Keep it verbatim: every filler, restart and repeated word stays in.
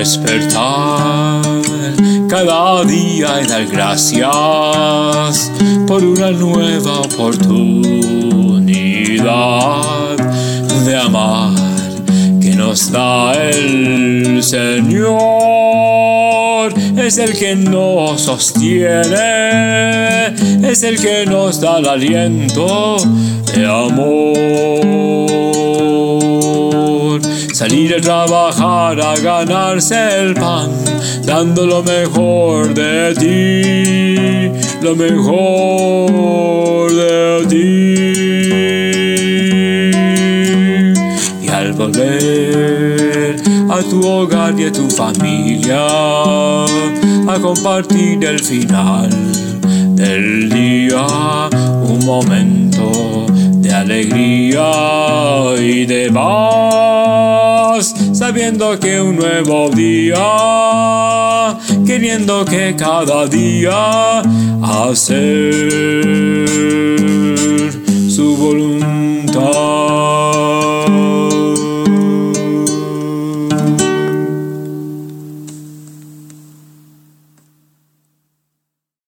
despertar cada día y dar gracias por una nueva oportunidad de amar que nos da el Señor. Es el que nos sostiene, es el que nos da el aliento de amor. Salir a trabajar, a ganarse el pan, dando lo mejor de ti, lo mejor de ti. Y al volver a tu hogar y a tu familia, a compartir el final del día, un momento de alegría y de paz, sabiendo que un nuevo día, queriendo que cada día hacer